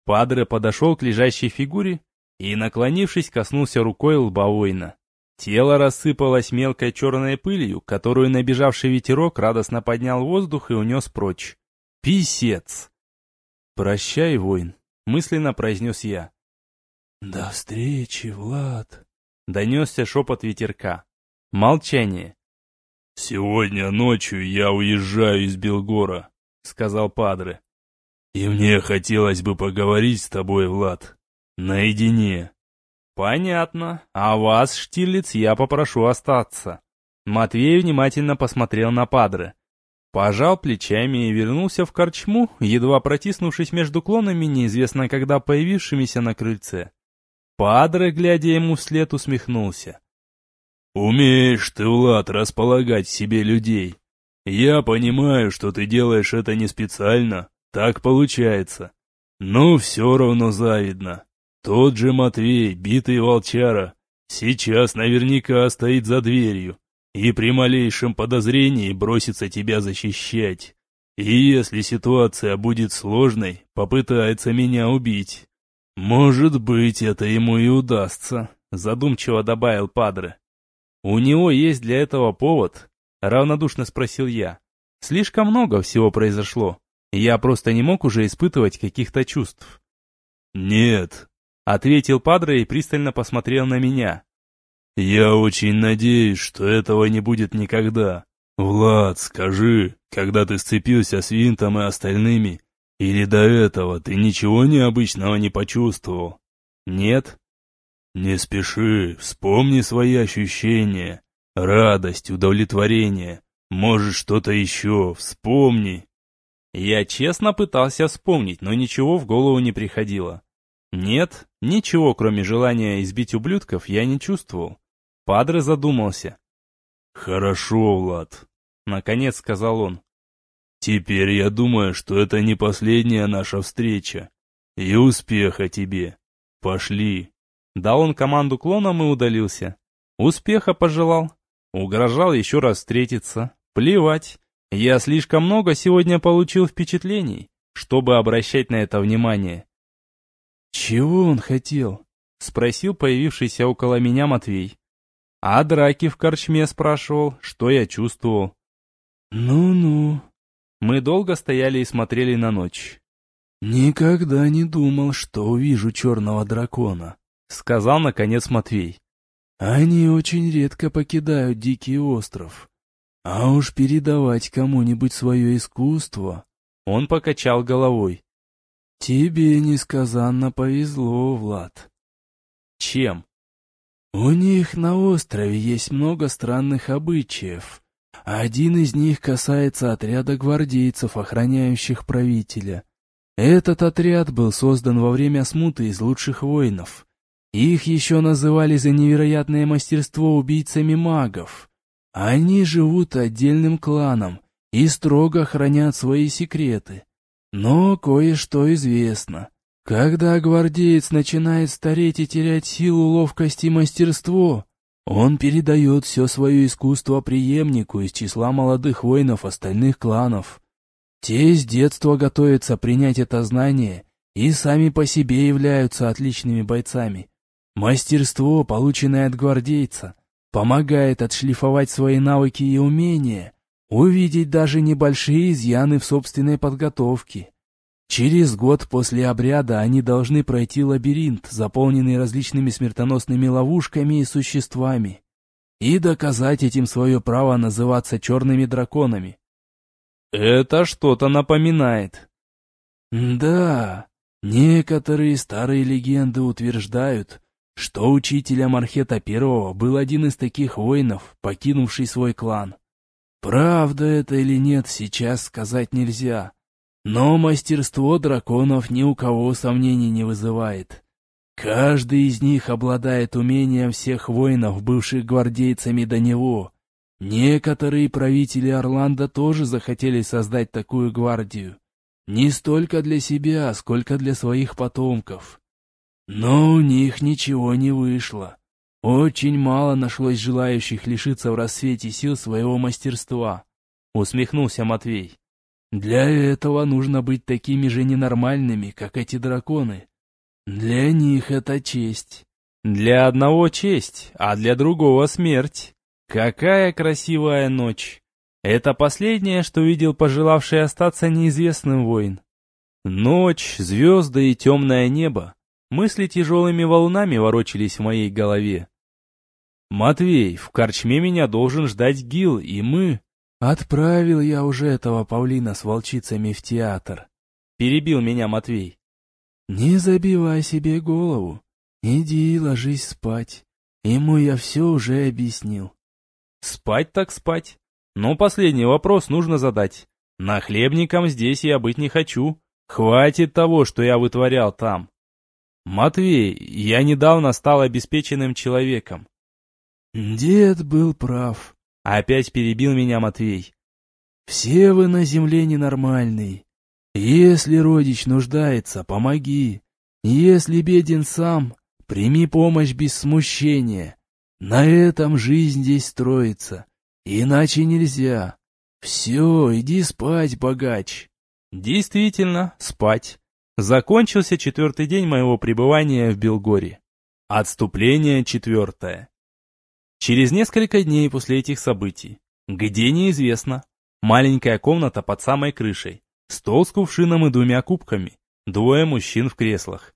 Падре подошел к лежащей фигуре и, наклонившись, коснулся рукой лба воина. Тело рассыпалось мелкой черной пылью, которую набежавший ветерок радостно поднял в воздух и унес прочь. Писец! «Прощай, воин», — мысленно произнес я. «До встречи, Влад», — донесся шепот ветерка. Молчание. «Сегодня ночью я уезжаю из Белгора», — сказал Падре. «И мне хотелось бы поговорить с тобой, Влад, наедине». «Понятно. А вас, Штирлиц, я попрошу остаться». Матвей внимательно посмотрел на Падре, пожал плечами и вернулся в корчму, едва протиснувшись между клонами, неизвестно когда появившимися на крыльце. Падре, глядя ему вслед, усмехнулся. «Умеешь ты, Влад, располагать в себе людей. Я понимаю, что ты делаешь это не специально, так получается. Но все равно завидно. Тот же Матвей, битый волчара, сейчас наверняка стоит за дверью и при малейшем подозрении бросится тебя защищать. И если ситуация будет сложной, попытается меня убить. Может быть, это ему и удастся», — задумчиво добавил Падре. «У него есть для этого повод?» — равнодушно спросил я. «Слишком много всего произошло. Я просто не мог уже испытывать каких-то чувств». «Нет», — ответил Падре и пристально посмотрел на меня. «Я очень надеюсь, что этого не будет никогда. Влад, скажи, когда ты сцепился с Винтом и остальными, или до этого ты ничего необычного не почувствовал?» «Нет». «Не спеши, вспомни свои ощущения. Радость, удовлетворение. Может, что-то еще, вспомни». Я честно пытался вспомнить, но ничего в голову не приходило. Нет, ничего, кроме желания избить ублюдков, я не чувствовал. Падре задумался. «Хорошо, Влад», — наконец сказал он. «Теперь я думаю, что это не последняя наша встреча. И успеха тебе. Пошли». Дал он команду клонам и удалился. Успеха пожелал. Угрожал еще раз встретиться. Плевать. Я слишком много сегодня получил впечатлений, чтобы обращать на это внимание. «Чего он хотел?» — спросил появившийся около меня Матвей. А драки в корчме спрашивал, что я чувствовал. «Ну-ну». Мы долго стояли и смотрели на ночь. «Никогда не думал, что увижу черного дракона», — сказал наконец Матвей. «Они очень редко покидают Дикий остров. А уж передавать кому-нибудь свое искусство...» Он покачал головой. «Тебе несказанно повезло, Влад». «Чем?» «У них на острове есть много странных обычаев. Один из них касается отряда гвардейцев, охраняющих правителя. Этот отряд был создан во время смуты из лучших воинов. Их еще называли за невероятное мастерство убийцами магов. Они живут отдельным кланом и строго хранят свои секреты. Но кое-что известно. Когда гвардеец начинает стареть и терять силу, ловкость и мастерство, он передает все свое искусство преемнику из числа молодых воинов остальных кланов. Те с детства готовятся принять это знание и сами по себе являются отличными бойцами. Мастерство, полученное от гвардейца, помогает отшлифовать свои навыки и умения, увидеть даже небольшие изъяны в собственной подготовке. Через год после обряда они должны пройти лабиринт, заполненный различными смертоносными ловушками и существами, и доказать этим свое право называться черными драконами. Это что-то напоминает. Да, некоторые старые легенды утверждают, что учителем Архета Первого был один из таких воинов, покинувший свой клан. Правда это или нет, сейчас сказать нельзя. Но мастерство драконов ни у кого сомнений не вызывает. Каждый из них обладает умением всех воинов, бывших гвардейцами до него. Некоторые правители Орландо тоже захотели создать такую гвардию. Не столько для себя, сколько для своих потомков. Но у них ничего не вышло. Очень мало нашлось желающих лишиться в рассвете сил своего мастерства. Усмехнулся Матвей. Для этого нужно быть такими же ненормальными, как эти драконы. Для них это честь. Для одного честь, а для другого смерть. Какая красивая ночь! Это последнее, что видел пожелавший остаться неизвестным воин. Ночь, звезды и темное небо. Мысли тяжелыми волнами ворочались в моей голове. «Матвей, в корчме меня должен ждать Гил, и мы...» «Отправил я уже этого павлина с волчицами в театр», — перебил меня Матвей. «Не забивай себе голову. Иди ложись спать. Ему я все уже объяснил». «Спать так спать. Но последний вопрос нужно задать. Нахлебником здесь я быть не хочу. Хватит того, что я вытворял там. Матвей, я недавно стал обеспеченным человеком». «Дед был прав», — опять перебил меня Матвей. «Все вы на земле ненормальные. Если родич нуждается, помоги. Если беден сам, прими помощь без смущения. На этом жизнь здесь строится. Иначе нельзя. Все, иди спать, богач». Действительно, спать. Закончился четвертый день моего пребывания в Белгоре. Отступление четвертое. Через несколько дней после этих событий, где неизвестно, маленькая комната под самой крышей, стол с кувшином и двумя кубками, двое мужчин в креслах.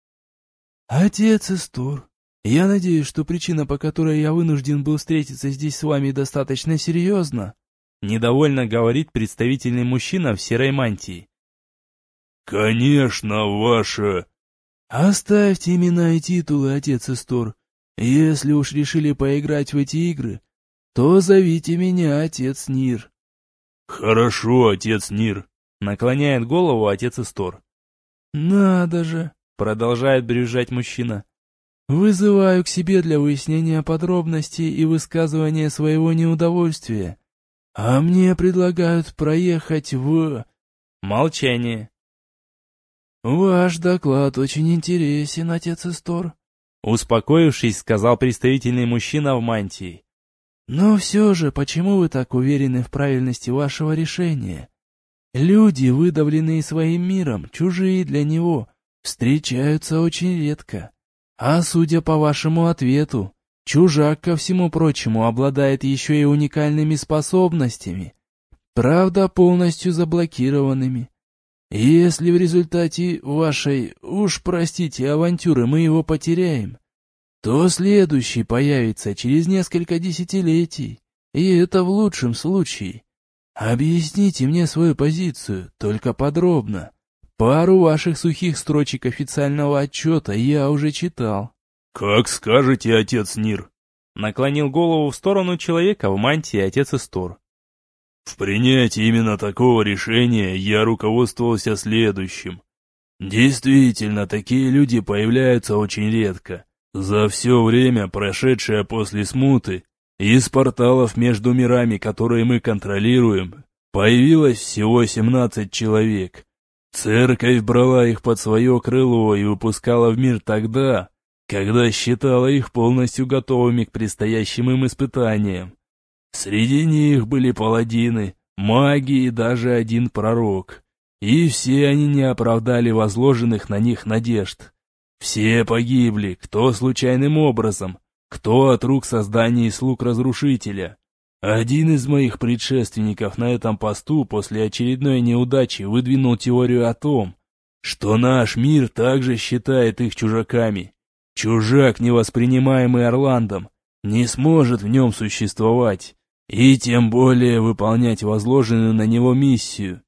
«Отец Истор, я надеюсь, что причина, по которой я вынужден был встретиться здесь с вами, достаточно серьезна», недовольно говорит представительный мужчина в серой мантии. «Конечно, ваше...» «Оставьте имена и титулы, отец Истор. Если уж решили поиграть в эти игры, то зовите меня отец Нир». «Хорошо, отец Нир», — наклоняет голову отец Истор. «Надо же», — продолжает брюзжать мужчина. «Вызываю к себе для выяснения подробностей и высказывания своего неудовольствия. А мне предлагают проехать в...» Молчание. «Ваш доклад очень интересен, отец Истор», — успокоившись, сказал представительный мужчина в мантии. «Но все же, почему вы так уверены в правильности вашего решения? Люди, выдавленные своим миром, чужие для него, встречаются очень редко. А судя по вашему ответу, чужак, ко всему прочему, обладает еще и уникальными способностями, правда, полностью заблокированными. Если в результате вашей, уж простите, авантюры мы его потеряем, то следующий появится через несколько десятилетий, и это в лучшем случае. Объясните мне свою позицию, только подробно. Пару ваших сухих строчек официального отчета я уже читал». «Как скажете, отец Нир», — наклонил голову в сторону человека в мантии отец Истор. «В принятии именно такого решения я руководствовался следующим. Действительно, такие люди появляются очень редко. За все время, прошедшее после смуты, из порталов между мирами, которые мы контролируем, появилось всего семнадцать человек. Церковь брала их под свое крыло и выпускала в мир тогда, когда считала их полностью готовыми к предстоящим им испытаниям. Среди них были паладины, маги и даже один пророк. И все они не оправдали возложенных на них надежд. Все погибли, кто случайным образом, кто от рук создания и слуг разрушителя. Один из моих предшественников на этом посту после очередной неудачи выдвинул теорию о том, что наш мир также считает их чужаками. Чужак, невоспринимаемый Орландом, не сможет в нем существовать, и тем более выполнять возложенную на него миссию.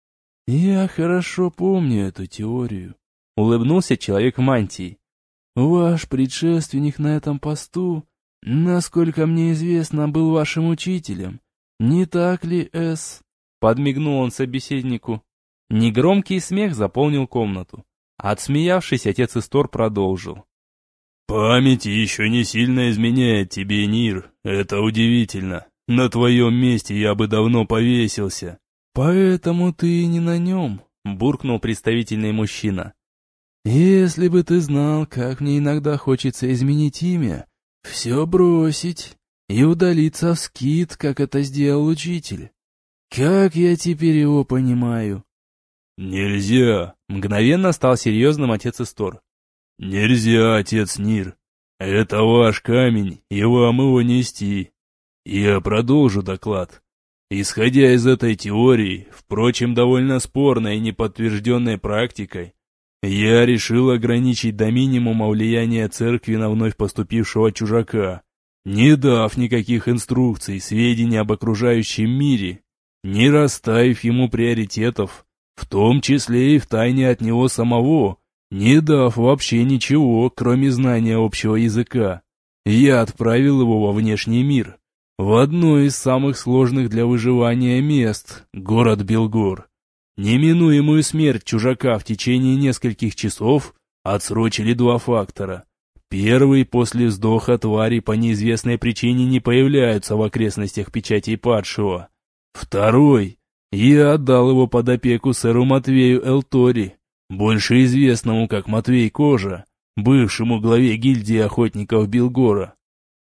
«Я хорошо помню эту теорию», — улыбнулся человек в мантии. «Ваш предшественник на этом посту, насколько мне известно, был вашим учителем. Не так ли, Эс?» — подмигнул он собеседнику. Негромкий смех заполнил комнату. Отсмеявшись, отец Истор продолжил. «Память еще не сильно изменяет тебе, Нир. Это удивительно. На твоем месте я бы давно повесился». «Поэтому ты и не на нем», — буркнул представительный мужчина. «Если бы ты знал, как мне иногда хочется изменить имя, все бросить и удалиться вскид, как это сделал учитель. Как я теперь его понимаю? Нельзя, мгновенно стал серьезным отец Истор. Нельзя, отец Нир. Это ваш камень, и вам его нести. Я продолжу доклад. Исходя из этой теории, впрочем, довольно спорной и неподтвержденной практикой, я решил ограничить до минимума влияние церкви на вновь поступившего чужака, не дав никаких инструкций, сведений об окружающем мире, не расставив ему приоритетов, в том числе и втайне от него самого, не дав вообще ничего, кроме знания общего языка. Я отправил его во внешний мир, в одно из самых сложных для выживания мест, город Белгор. Неминуемую смерть чужака в течение нескольких часов отсрочили два фактора. Первый, после вздоха твари по неизвестной причине не появляются в окрестностях печатей падшего. Второй, я отдал его под опеку сэру Матвею Элтори, больше известному как Матвей Кожа, бывшему главе гильдии охотников Белгора.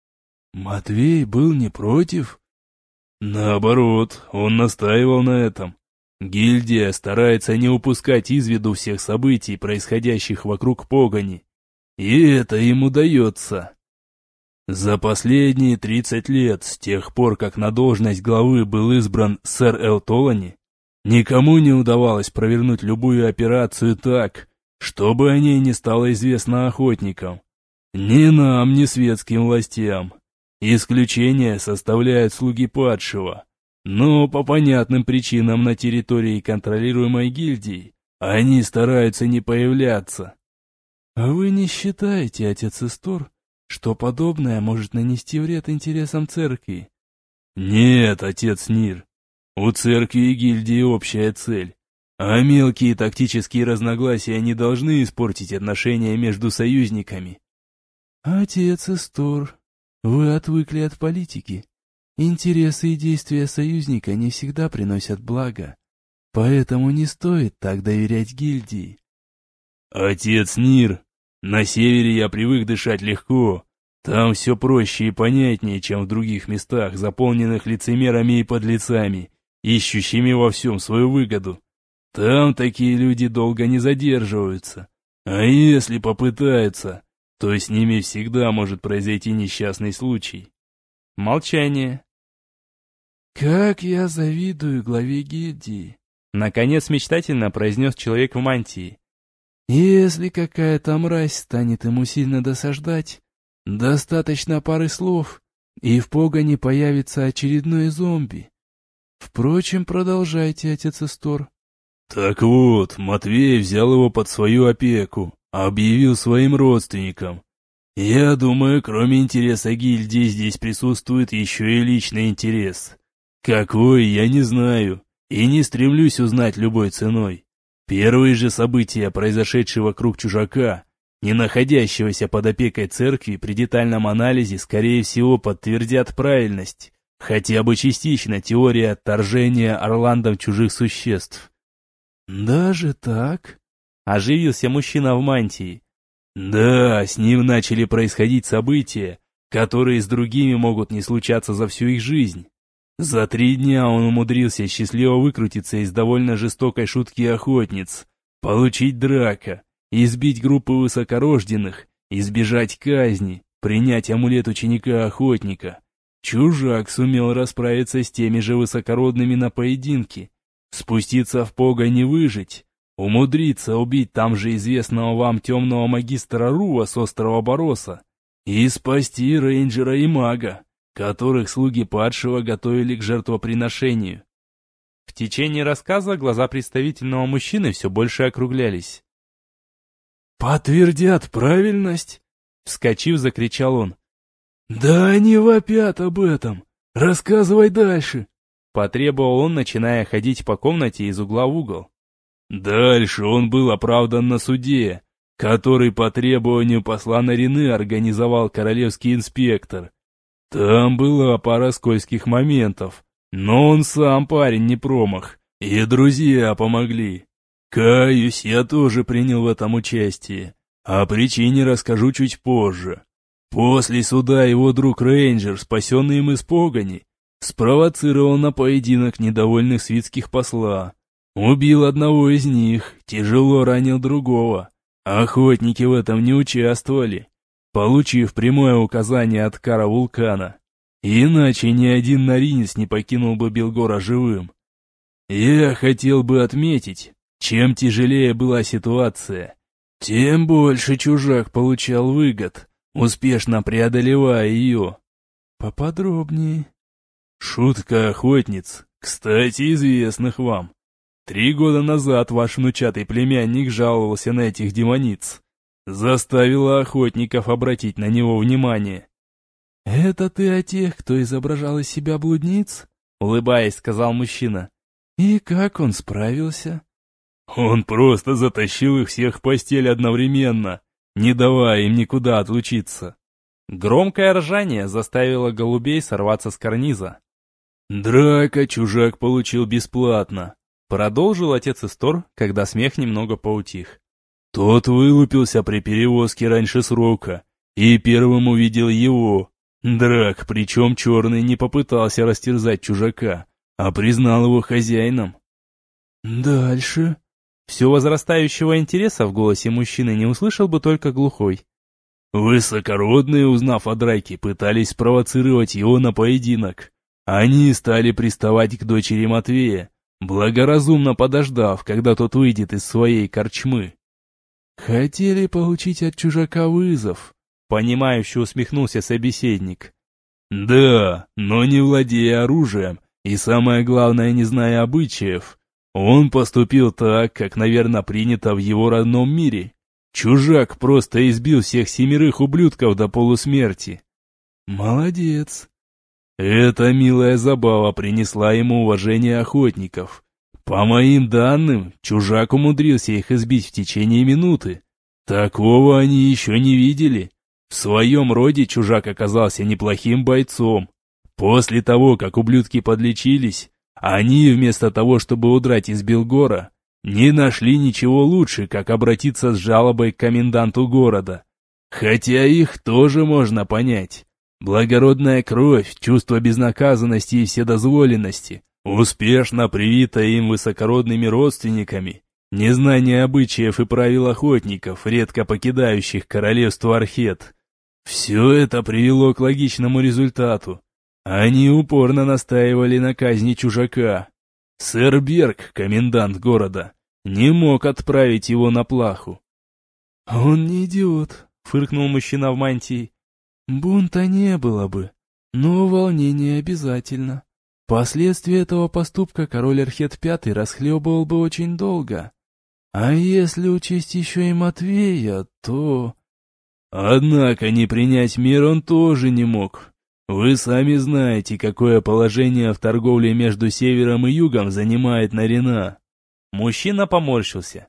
Матвей был не против? Наоборот, он настаивал на этом. Гильдия старается не упускать из виду всех событий, происходящих вокруг погони. И это им удается. За последние тридцать лет, с тех пор, как на должность главы был избран сэр Элтолани, никому не удавалось провернуть любую операцию так, чтобы о ней не стало известно охотникам. Ни нам, ни светским властям. Исключение составляют слуги падшего. Но по понятным причинам на территории контролируемой гильдии они стараются не появляться. А вы не считаете, отец Истор, что подобное может нанести вред интересам церкви? Нет, отец Нир. У церкви и гильдии общая цель. А мелкие тактические разногласия не должны испортить отношения между союзниками. Отец Истор, вы отвыкли от политики. Интересы и действия союзника не всегда приносят благо, поэтому не стоит так доверять гильдии. Отец Нир, на севере я привык дышать легко. Там все проще и понятнее, чем в других местах, заполненных лицемерами и подлецами, ищущими во всем свою выгоду. Там такие люди долго не задерживаются. А если попытаются, то с ними всегда может произойти несчастный случай. Молчание. «Как я завидую главе гильдии!» Наконец мечтательно произнес человек в мантии. «Если какая-то мразь станет ему сильно досаждать, достаточно пары слов, и в погоне появится очередной зомби. Впрочем, продолжайте, отец Истор». Так вот, Матвей взял его под свою опеку, объявил своим родственникам. Я думаю, кроме интереса гильдии здесь присутствует еще и личный интерес. Какой, я не знаю, и не стремлюсь узнать любой ценой. Первые же события, произошедшие вокруг чужака, не находящегося под опекой церкви, при детальном анализе, скорее всего, подтвердят правильность, хотя бы частично, теории отторжения Орландом чужих существ. «Даже так?» — оживился мужчина в мантии. «Да, с ним начали происходить события, которые с другими могут не случаться за всю их жизнь. За три дня он умудрился счастливо выкрутиться из довольно жестокой шутки охотниц, получить драка, избить группу высокорожденных, избежать казни, принять амулет ученика-охотника. Чужак сумел расправиться с теми же высокородными на поединке, спуститься в погонь и выжить, умудриться убить там же известного вам темного магистра Рува с острова Бороса и спасти рейнджера и мага, которых слуги падшего готовили к жертвоприношению». В течение рассказа глаза представительного мужчины все больше округлялись. «Подтвердят правильность?» — вскочив, закричал он. «Да они вопят об этом! Рассказывай дальше!» — потребовал он, начиная ходить по комнате из угла в угол. Дальше он был оправдан на суде, который по требованию посла Нарины организовал королевский инспектор. Там была пара скользких моментов, но он сам парень не промах, и друзья помогли. Каюсь, я тоже принял в этом участие, о причине расскажу чуть позже. После суда его друг Рейнджер, спасенный им из погони, Спровоцировал на поединок недовольных свитских посла. Убил одного из них, тяжело ранил другого. Охотники в этом не участвовали, получив прямое указание от Кара Вулкана. Иначе ни один норинец не покинул бы Белгора живым. Я хотел бы отметить, чем тяжелее была ситуация, тем больше чужак получал выгод, успешно преодолевая ее. Поподробнее. Шутка охотниц, кстати, известных вам. Три года назад ваш внучатый племянник жаловался на этих демониц. Заставила охотников обратить на него внимание. «Это ты о тех, кто изображал из себя блудниц?» — улыбаясь, сказал мужчина. «И как он справился?» «Он просто затащил их всех в постель одновременно, не давая им никуда отлучиться». Громкое ржание заставило голубей сорваться с карниза. «Драка чужак получил бесплатно», — продолжил отец Истор, когда смех немного поутих. «Тот вылупился при перевозке раньше срока и первым увидел его. Драк, причем черный, не попытался растерзать чужака, а признал его хозяином». «Дальше?» Все возрастающего интереса в голосе мужчины не услышал бы только глухой. Высокородные, узнав о драке, пытались спровоцировать его на поединок. Они стали приставать к дочери Матвея, благоразумно подождав, когда тот выйдет из своей корчмы. «Хотели получить от чужака вызов», — понимающе усмехнулся собеседник. «Да, но не владея оружием и, самое главное, не зная обычаев. Он поступил так, как, наверное, принято в его родном мире. Чужак просто избил всех семерых ублюдков до полусмерти». «Молодец». Эта милая забава принесла ему уважение охотников. По моим данным, чужак умудрился их избить в течение минуты. Такого они еще не видели. В своем роде чужак оказался неплохим бойцом. После того, как ублюдки подлечились, они, вместо того, чтобы удрать из Белгора, не нашли ничего лучше, как обратиться с жалобой к коменданту города. Хотя их тоже можно понять. Благородная кровь, чувство безнаказанности и вседозволенности, успешно привитое им высокородными родственниками, незнание обычаев и правил охотников, редко покидающих королевство Архет. Все это привело к логичному результату. Они упорно настаивали на казни чужака. Сэр Берг, комендант города, не мог отправить его на плаху. «Он не идиот», — фыркнул мужчина в мантии. «Бунта не было бы, но волнение обязательно. Последствия этого поступка король Архет Пятый расхлебывал бы очень долго. А если учесть еще и Матвея, то...» Однако не принять мер он тоже не мог. Вы сами знаете, какое положение в торговле между севером и югом занимает Нарина. Мужчина поморщился.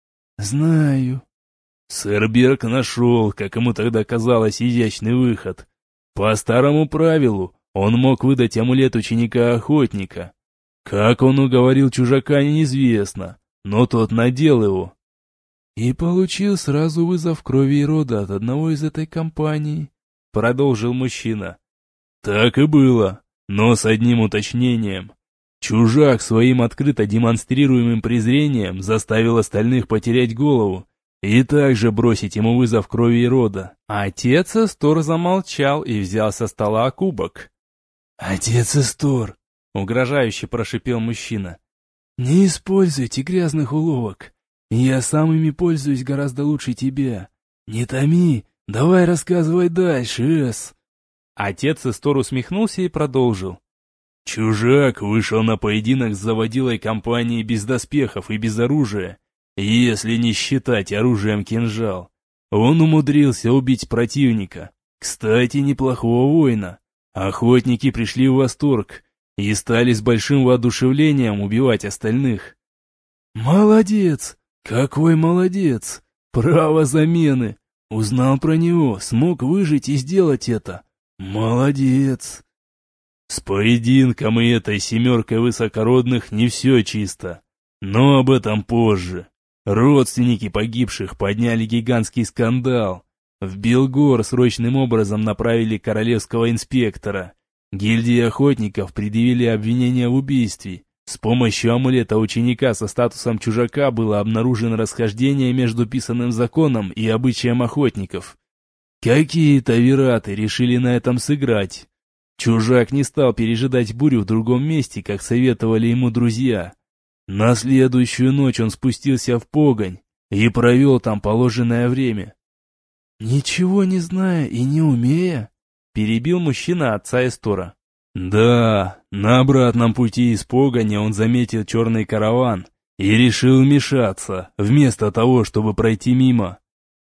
«Знаю». Сэр Берг нашел, как ему тогда казалось, изящный выход. По старому правилу, он мог выдать амулет ученика-охотника. Как он уговорил чужака, неизвестно, но тот надел его. И получил сразу вызов крови и рода от одного из этой компании, продолжил мужчина. Так и было, но с одним уточнением. Чужак своим открыто демонстрируемым презрением заставил остальных потерять голову и также бросить ему вызов крови и рода. Отец Истор замолчал и взял со стола кубок. «Отец Истор», — угрожающе прошипел мужчина, — «не используйте грязных уловок. Я сам ими пользуюсь гораздо лучше тебя. Не томи, давай рассказывай дальше, Эс». Отец Истор усмехнулся и продолжил. Чужак вышел на поединок с заводилой компанией без доспехов и без оружия, если не считать оружием кинжал. Он умудрился убить противника, кстати, неплохого воина. Охотники пришли в восторг и стали с большим воодушевлением убивать остальных. «Молодец! Какой молодец! Право замены! Узнал про него, смог выжить и сделать это. Молодец!» С поединком и этой семеркой высокородных не все чисто, но об этом позже. Родственники погибших подняли гигантский скандал. В Белгор срочным образом направили королевского инспектора. Гильдии охотников предъявили обвинение в убийстве. С помощью амулета ученика со статусом чужака было обнаружено расхождение между писанным законом и обычаем охотников. Какие-то вираты решили на этом сыграть. Чужак не стал пережидать бурю в другом месте, как советовали ему друзья. На следующую ночь он спустился в погонь и провел там положенное время. «Ничего не зная и не умея?» — перебил мужчина отца Эстора. «Да, на обратном пути из погони он заметил черный караван и решил вмешаться, вместо того, чтобы пройти мимо.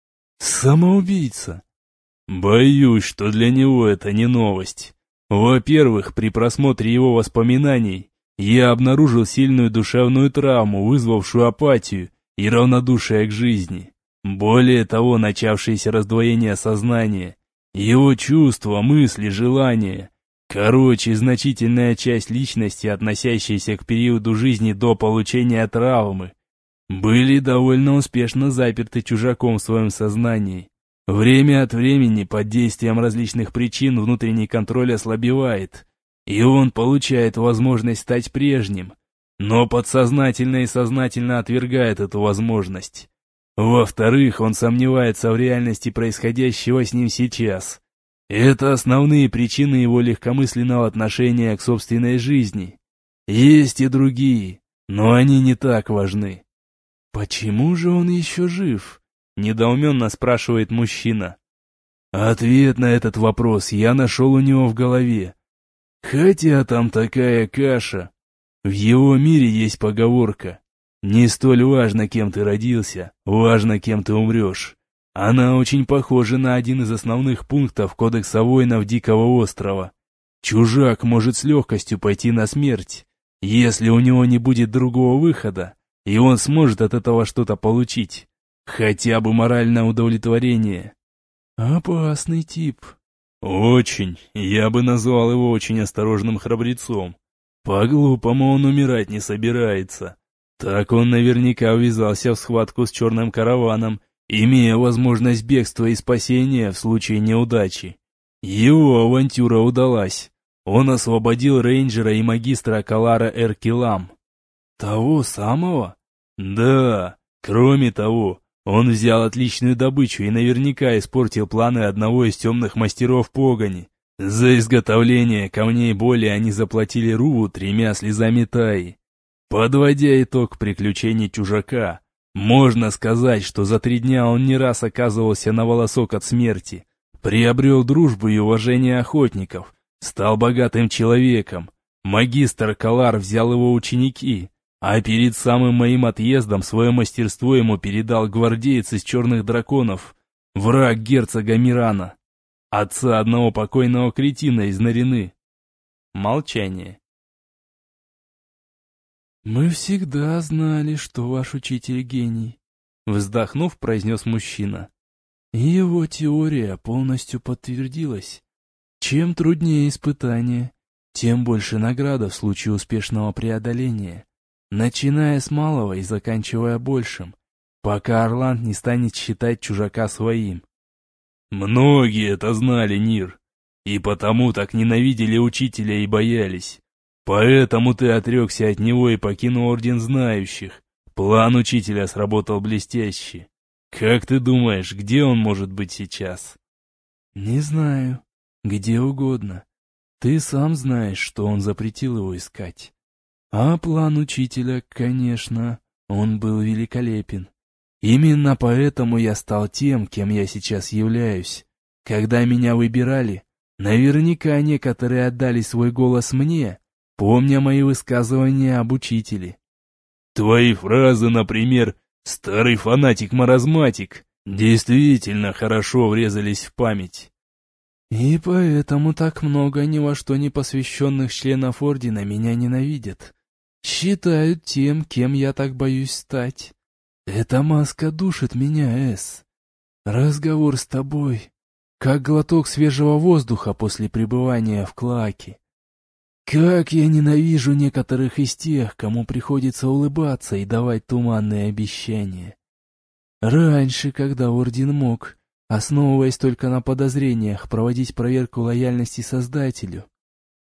Самоубийца. Боюсь, что для него это не новость. Во-первых, при просмотре его воспоминаний я обнаружил сильную душевную травму, вызвавшую апатию и равнодушие к жизни. Более того, начавшееся раздвоение сознания, его чувства, мысли, желания. Короче, значительная часть личности, относящаяся к периоду жизни до получения травмы, были довольно успешно заперты чужаком в своем сознании. Время от времени, под действием различных причин, внутренний контроль ослабевает, и он получает возможность стать прежним, но подсознательно и сознательно отвергает эту возможность. Во-вторых, он сомневается в реальности происходящего с ним сейчас. Это основные причины его легкомысленного отношения к собственной жизни. Есть и другие, но они не так важны. «Почему же он еще жив?» — недоуменно спрашивает мужчина. Ответ на этот вопрос я нашел у него в голове. Хотя там такая каша. В его мире есть поговорка: «Не столь важно, кем ты родился, важно, кем ты умрешь». Она очень похожа на один из основных пунктов Кодекса воинов Дикого острова. Чужак может с легкостью пойти на смерть, если у него не будет другого выхода, и он сможет от этого что-то получить. Хотя бы моральное удовлетворение. Опасный тип. Очень. Я бы назвал его очень осторожным храбрецом. По-глупому он умирать не собирается. Так он наверняка ввязался в схватку с черным караваном, имея возможность бегства и спасения в случае неудачи. Его авантюра удалась. Он освободил рейнджера и магистра Калара Эркилам. Того самого? Да. Кроме того, он взял отличную добычу и наверняка испортил планы одного из темных мастеров погони. За изготовление камней боли они заплатили Руву тремя слезами Таи. Подводя итог приключений чужака, можно сказать, что за три дня он не раз оказывался на волосок от смерти, приобрел дружбу и уважение охотников, стал богатым человеком. Магистр Калар взял его ученики, а перед самым моим отъездом свое мастерство ему передал гвардеец из черных драконов, враг герцога Мирана, отца одного покойного кретина из Нарины. Молчание. «Мы всегда знали, что ваш учитель гений», — вздохнув, произнес мужчина. «Его теория полностью подтвердилась. Чем труднее испытание, тем больше награда в случае успешного преодоления, начиная с малого и заканчивая большим, пока Орланд не станет считать чужака своим». «Многие это знали, Нир, и потому так ненавидели учителя и боялись. Поэтому ты отрекся от него и покинул Орден Знающих. План учителя сработал блестяще. Как ты думаешь, где он может быть сейчас?» «Не знаю. Где угодно. Ты сам знаешь, что он запретил его искать. А план учителя, конечно, он был великолепен. Именно поэтому я стал тем, кем я сейчас являюсь. Когда меня выбирали, наверняка некоторые отдали свой голос мне, помня мои высказывания об учителе. Твои фразы, например, «старый фанатик-маразматик», действительно хорошо врезались в память. И поэтому так много ни во что не посвященных членов Ордена меня ненавидят. Считают тем, кем я так боюсь стать. Эта маска душит меня, Эс. Разговор с тобой, как глоток свежего воздуха после пребывания в клоаке. Как я ненавижу некоторых из тех, кому приходится улыбаться и давать туманные обещания. Раньше, когда Орден мог, основываясь только на подозрениях, проводить проверку лояльности Создателю,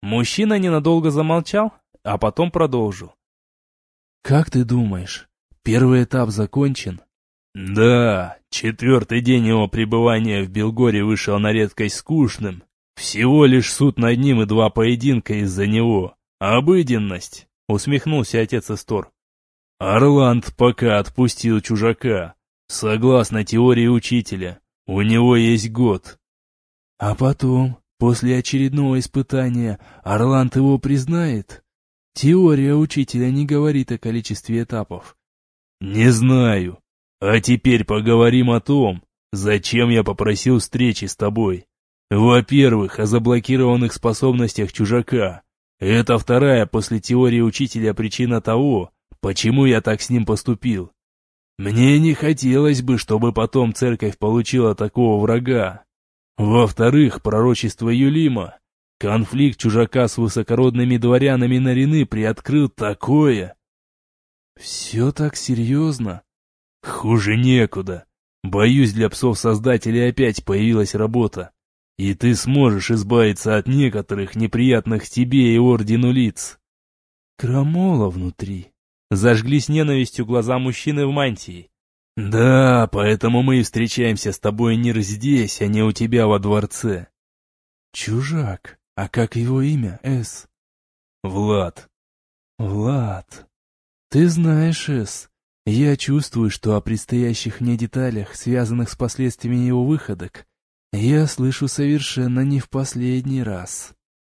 Мужчина ненадолго замолчал, а потом продолжил. «Как ты думаешь, первый этап закончен?» «Да, четвертый день его пребывания в Белгоре вышел на редкость скучным. Всего лишь суд над ним и два поединка из-за него. Обыденность», — усмехнулся отец Эстор. «Орланд пока отпустил чужака. Согласно теории учителя, у него есть год». «А потом, после очередного испытания, Орланд его признает? Теория учителя не говорит о количестве этапов». «Не знаю. А теперь поговорим о том, зачем я попросил встречи с тобой. Во-первых, о заблокированных способностях чужака. Это вторая после теории учителя причина того, почему я так с ним поступил. Мне не хотелось бы, чтобы потом церковь получила такого врага. Во-вторых, пророчество Юлима. Конфликт чужака с высокородными дворянами Нарины приоткрыл такое». «Все так серьезно?» «Хуже некуда. Боюсь, для псов-создателей опять появилась работа. И ты сможешь избавиться от некоторых неприятных тебе и ордену лиц». «Крамола внутри». Зажглись ненавистью глаза мужчины в мантии. «Да, поэтому мы и встречаемся с тобой не здесь, а не у тебя во дворце». «Чужак. А как его имя, Эс?» «Влад». «Влад. Ты знаешь, Эс, я чувствую, что о предстоящих мне деталях, связанных с последствиями его выходок, я слышу совершенно не в последний раз».